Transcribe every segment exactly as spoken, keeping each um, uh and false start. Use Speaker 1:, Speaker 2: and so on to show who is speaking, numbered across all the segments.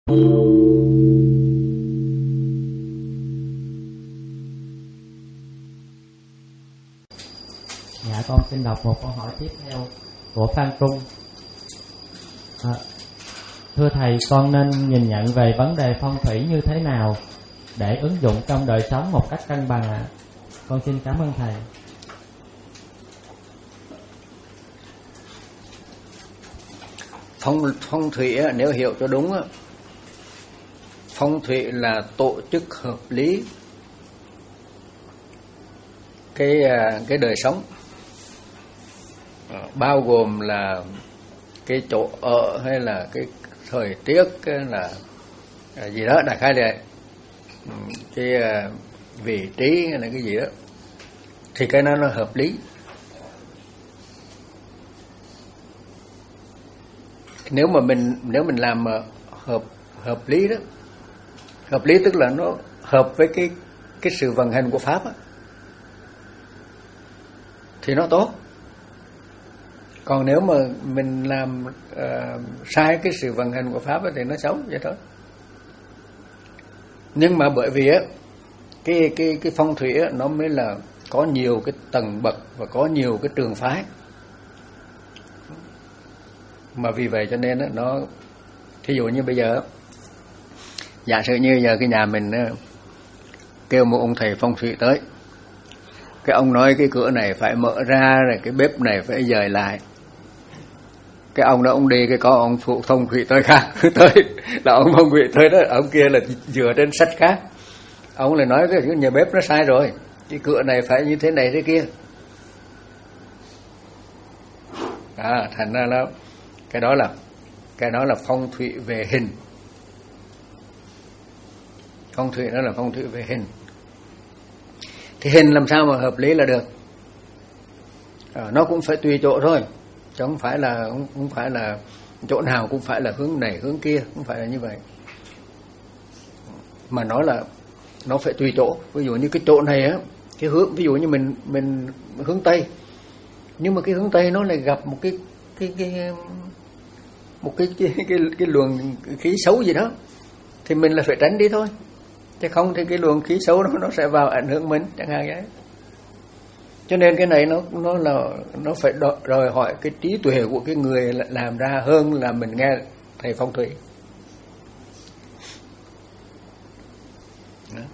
Speaker 1: Dạ, con xin đọc một câu hỏi tiếp theo của Phan Trung. À, thưa thầy, con nên nhìn nhận về vấn đề phong thủy như thế nào để ứng dụng trong đời sống một cách cân bằng ạ? À? Con xin cảm ơn thầy.
Speaker 2: Phong, phong thủy nếu hiểu cho đúng, phong thủy là tổ chức hợp lý cái cái đời sống, bao gồm là cái chỗ ở hay là cái thời tiết hay là gì đó, đại khái là cái vị trí hay là cái gì đó, thì cái đó nó hợp lý. Nếu mà mình nếu mình làm hợp hợp lý đó, hợp lý tức là nó hợp với cái cái sự vận hành của pháp á, thì nó tốt. Còn nếu mà mình làm uh, sai cái sự vận hành của pháp á, thì nó xấu vậy thôi. Nhưng mà bởi vì á cái cái cái phong thủy á, nó mới là có nhiều cái tầng bậc và có nhiều cái trường phái. Mà vì vậy cho nên á, nó thí dụ như bây giờ, giả sử như giờ cái nhà mình kêu một ông thầy phong thủy tới, cái ông nói cái cửa này phải mở ra, rồi cái bếp này phải dời lại. Cái ông đó ông đi, cái có ông phụ phong thủy tới khác tới là ông phong thủy tới đó, ông kia là dựa trên sách khác, ông lại nói cái nhà bếp nó sai rồi, cái cửa này phải như thế này thế kia. À, thành ra là cái đó là cái đó là phong thủy về hình. Phong thủy đó là phong thủy về hình. Thì hình làm sao mà hợp lý là được? À, nó cũng phải tùy chỗ thôi, chứ không phải là không, không phải là chỗ nào cũng phải là hướng này hướng kia, không phải là như vậy. Mà nó là nó phải tùy chỗ. Ví dụ như cái chỗ này á, cái hướng, ví dụ như mình mình hướng tây, nhưng mà cái hướng tây nó lại gặp một cái cái cái một cái cái cái, cái luồng khí xấu gì đó, thì mình là phải tránh đi thôi, chứ không thì cái luồng khí xấu đó nó sẽ vào ảnh hưởng mình chẳng hạn vậy. Cho nên cái này nó nó là nó phải đòi hỏi cái trí tuệ của cái người làm ra hơn là mình nghe thầy phong thủy. Đó.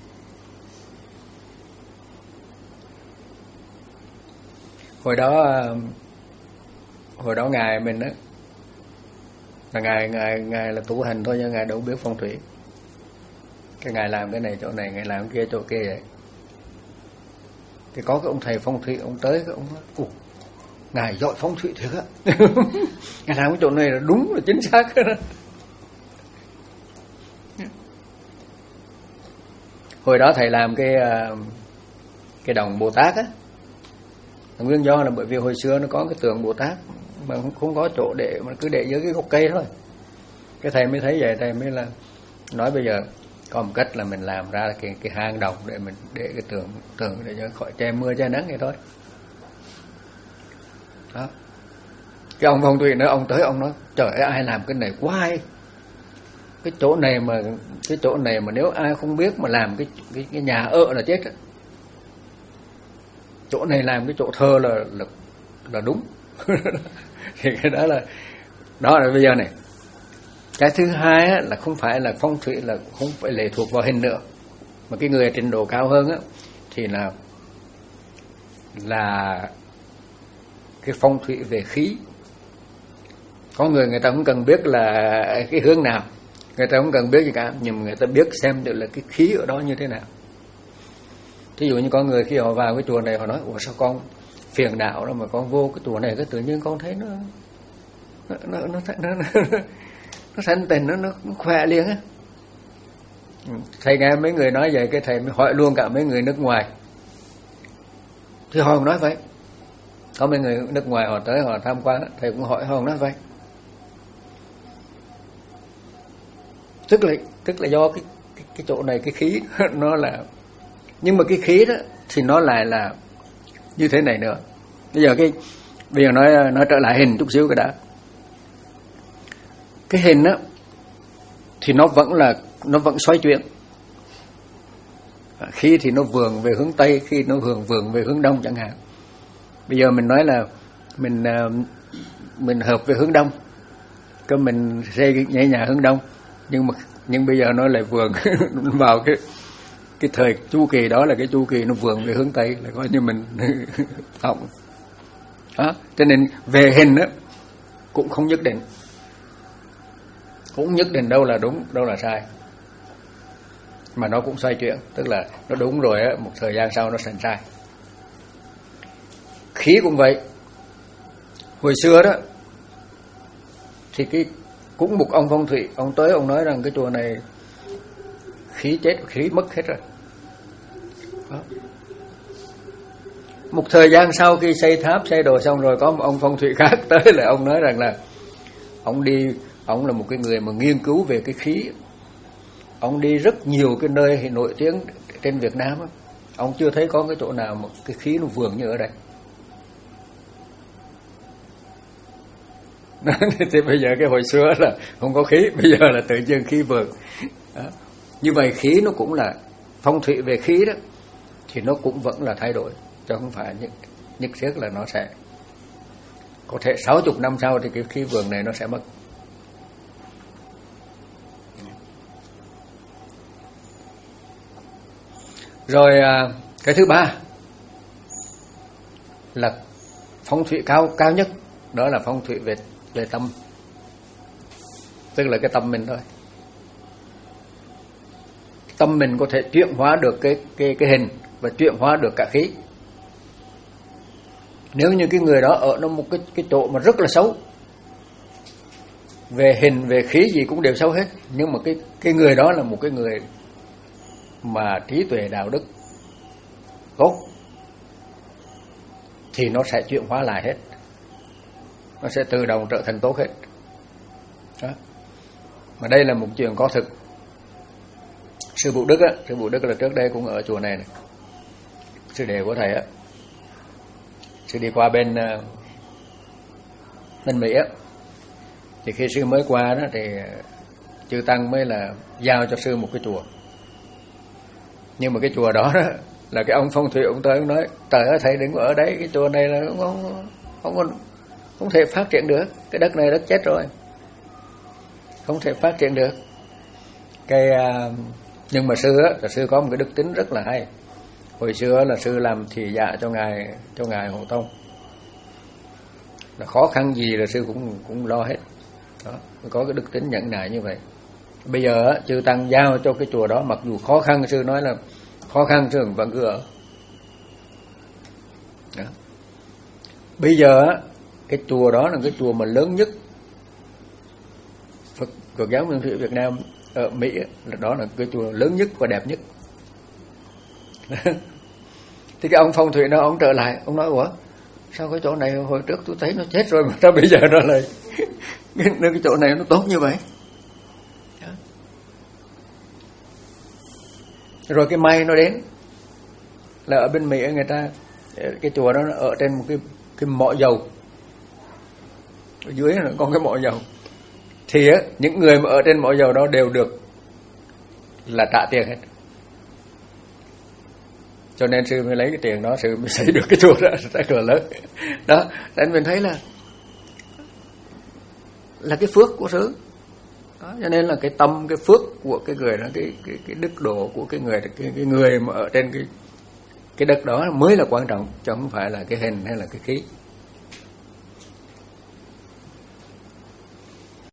Speaker 2: Hồi đó hồi đó ngài mình đó là ngài ngài ngài là tu hành thôi, nhưng ngài đâu biết phong thủy. Cái ngài làm cái này chỗ này, ngài làm cái kia chỗ kia vậy. Thì có cái ông thầy phong thủy, ông tới cái ông nói: "Ồ, ngài giỏi phong thủy thiệt á." Ngài làm cái chỗ này là đúng, là chính xác đó. Hồi đó thầy làm cái cái đồng Bồ Tát á, nguyên do là bởi vì hồi xưa nó có cái tượng Bồ Tát mà không, không có chỗ để, mà cứ để dưới cái gốc cây thôi. Cái thầy mới thấy vậy, thầy mới là nói bây giờ có một cách là mình làm ra cái cái hang đồng để mình để cái tượng tượng để cho khỏi che mưa che nắng vậy thôi. Đó. Cái ông phong thủy nữa, ông tới ông nói: "Trời ơi, ai làm cái này quá hay. Cái chỗ này mà cái chỗ này mà nếu ai không biết mà làm cái cái, cái nhà ở là chết. Chỗ này làm cái chỗ thờ là là là đúng." Thì cái đó là đó là bây giờ này. Cái thứ hai á, là không phải là phong thủy là không phải lệ thuộc vào hình nữa, mà cái người trình độ cao hơn á thì là là cái phong thủy về khí. Có người người ta không cần biết là cái hướng nào, người ta không cần biết gì cả, nhưng mà người ta biết xem được là cái khí ở đó như thế nào. Thí dụ như có người khi họ vào cái chùa này họ nói: "Ủa sao con phiền não đó mà con vô cái chùa này cái tự nhiên con thấy nó nó nó nó nó, nó, nó thanh tịnh, nó nó khỏe liền á." Thầy nghe mấy người nói vậy, cái thầy mới hỏi luôn cả mấy người nước ngoài. Thì họ cũng nói vậy. Có mấy người nước ngoài họ tới họ tham quan, thầy cũng hỏi, họ cũng nói vậy. Tức là tức là do cái cái, cái chỗ này cái khí nó là, nhưng mà cái khí đó thì nó lại là như thế này nữa. Bây giờ cái bây giờ nói nói trở lại hình chút xíu cái đã. Cái hình á thì nó vẫn là nó vẫn xoay chuyển. Khi thì nó vườn về hướng Tây, khi nó vườn vườn về hướng Đông chẳng hạn. Bây giờ mình nói là mình mình hợp về hướng Đông, cái mình xây nhảy nhà hướng Đông, nhưng mà nhưng bây giờ nó lại vườn vào cái cái thời chu kỳ đó là cái chu kỳ nó vườn về hướng Tây, là coi như mình hỏng. Đó, cho nên về hình đó cũng không nhất định, cũng nhất định đâu là đúng, đâu là sai, mà nó cũng xoay chuyển, tức là nó đúng rồi á, một thời gian sau nó thành sai. Khí cũng vậy. Hồi xưa đó thì cái cũng một ông phong thủy, ông tới ông nói rằng cái chùa này khí chết, khí mất hết rồi. Đó. Một thời gian sau khi xây tháp, xây đồ xong rồi, có một ông phong thủy khác tới là ông nói rằng là ông đi, ông là một cái người mà nghiên cứu về cái khí. Ông đi rất nhiều cái nơi nổi tiếng trên Việt Nam đó. Ông chưa thấy có cái chỗ nào mà cái khí nó vượng như ở đây. Thì bây giờ cái hồi xưa là không có khí, bây giờ là tự nhiên khí vượng. Đó. Như vậy khí nó cũng là phong thủy về khí đó, thì nó cũng vẫn là thay đổi, chứ không phải nhất, nhất thiết là nó sẽ có thể sáu mươi năm sau thì cái khí vượng này nó sẽ mất. Rồi cái thứ ba là phong thủy cao cao nhất, đó là phong thủy về về tâm, tức là cái tâm mình thôi. Tâm mình có thể chuyển hóa được cái cái cái hình và chuyển hóa được cả khí. Nếu như cái người đó ở nó một cái cái chỗ mà rất là xấu, về hình về khí gì cũng đều xấu hết, nhưng mà cái cái người đó là một cái người mà trí tuệ đạo đức tốt, thì nó sẽ chuyển hóa lại hết, nó sẽ tự động trở thành tốt hết. Đó. Mà đây là một chuyện có thực. Sư Phụ Đức á, sư Phụ Đức là trước đây cũng ở chùa này, này. Sư đệ của thầy á, sư đi qua bên uh, bên Mỹ á, thì khi sư mới qua đó thì chư tăng mới là giao cho sư một cái chùa. Nhưng mà cái chùa đó, đó là cái ông phong thủy ông tới ông nói: trời ơi thầy đừng có ở đấy, cái chùa này là không không không, không, không thể phát triển được, cái đất này đất chết rồi, không thể phát triển được. Cái uh, nhưng mà sư á, là sư có một cái đức tính rất là hay. Hồi xưa là sư làm thị dạ cho ngài cho ngài Hộ Tông, là khó khăn gì là sư cũng cũng lo hết. Đó, có cái đức tính nhẫn nại như vậy. Bây giờ á, chư tăng giao cho cái chùa đó, mặc dù khó khăn, sư nói là khó khăn sư vẫn cứ ở. Đó. Bây giờ á, cái chùa đó là cái chùa mà lớn nhất Phật, Phật giáo Nguyên Thủy Việt Nam ở Mỹ, là đó là cái chùa lớn nhất và đẹp nhất. Thì cái ông phong thủy đó, ông trở lại, ông nói: ủa, sao cái chỗ này hồi trước tôi thấy nó chết rồi, mà sao bây giờ nó lại cái, cái chỗ này nó tốt như vậy? Đó. Rồi cái may nó đến là ở bên Mỹ người ta, cái chùa đó nó ở trên một cái cái mỏ dầu, ở dưới nó có cái mỏ dầu, thì á, những người mà ở trên mỏ dầu đó đều được là trả tiền hết. Cho nên sư mới lấy cái tiền đó, sư mới xây được cái chùa đó rất là lớn. Đó, nên mình thấy là là cái phước của sư. Đó, cho nên là cái tâm, cái phước của cái người đó, cái cái cái đức độ của cái người, cái cái người mà ở trên cái cái đất đó mới là quan trọng, chứ không phải là cái hình hay là cái khí.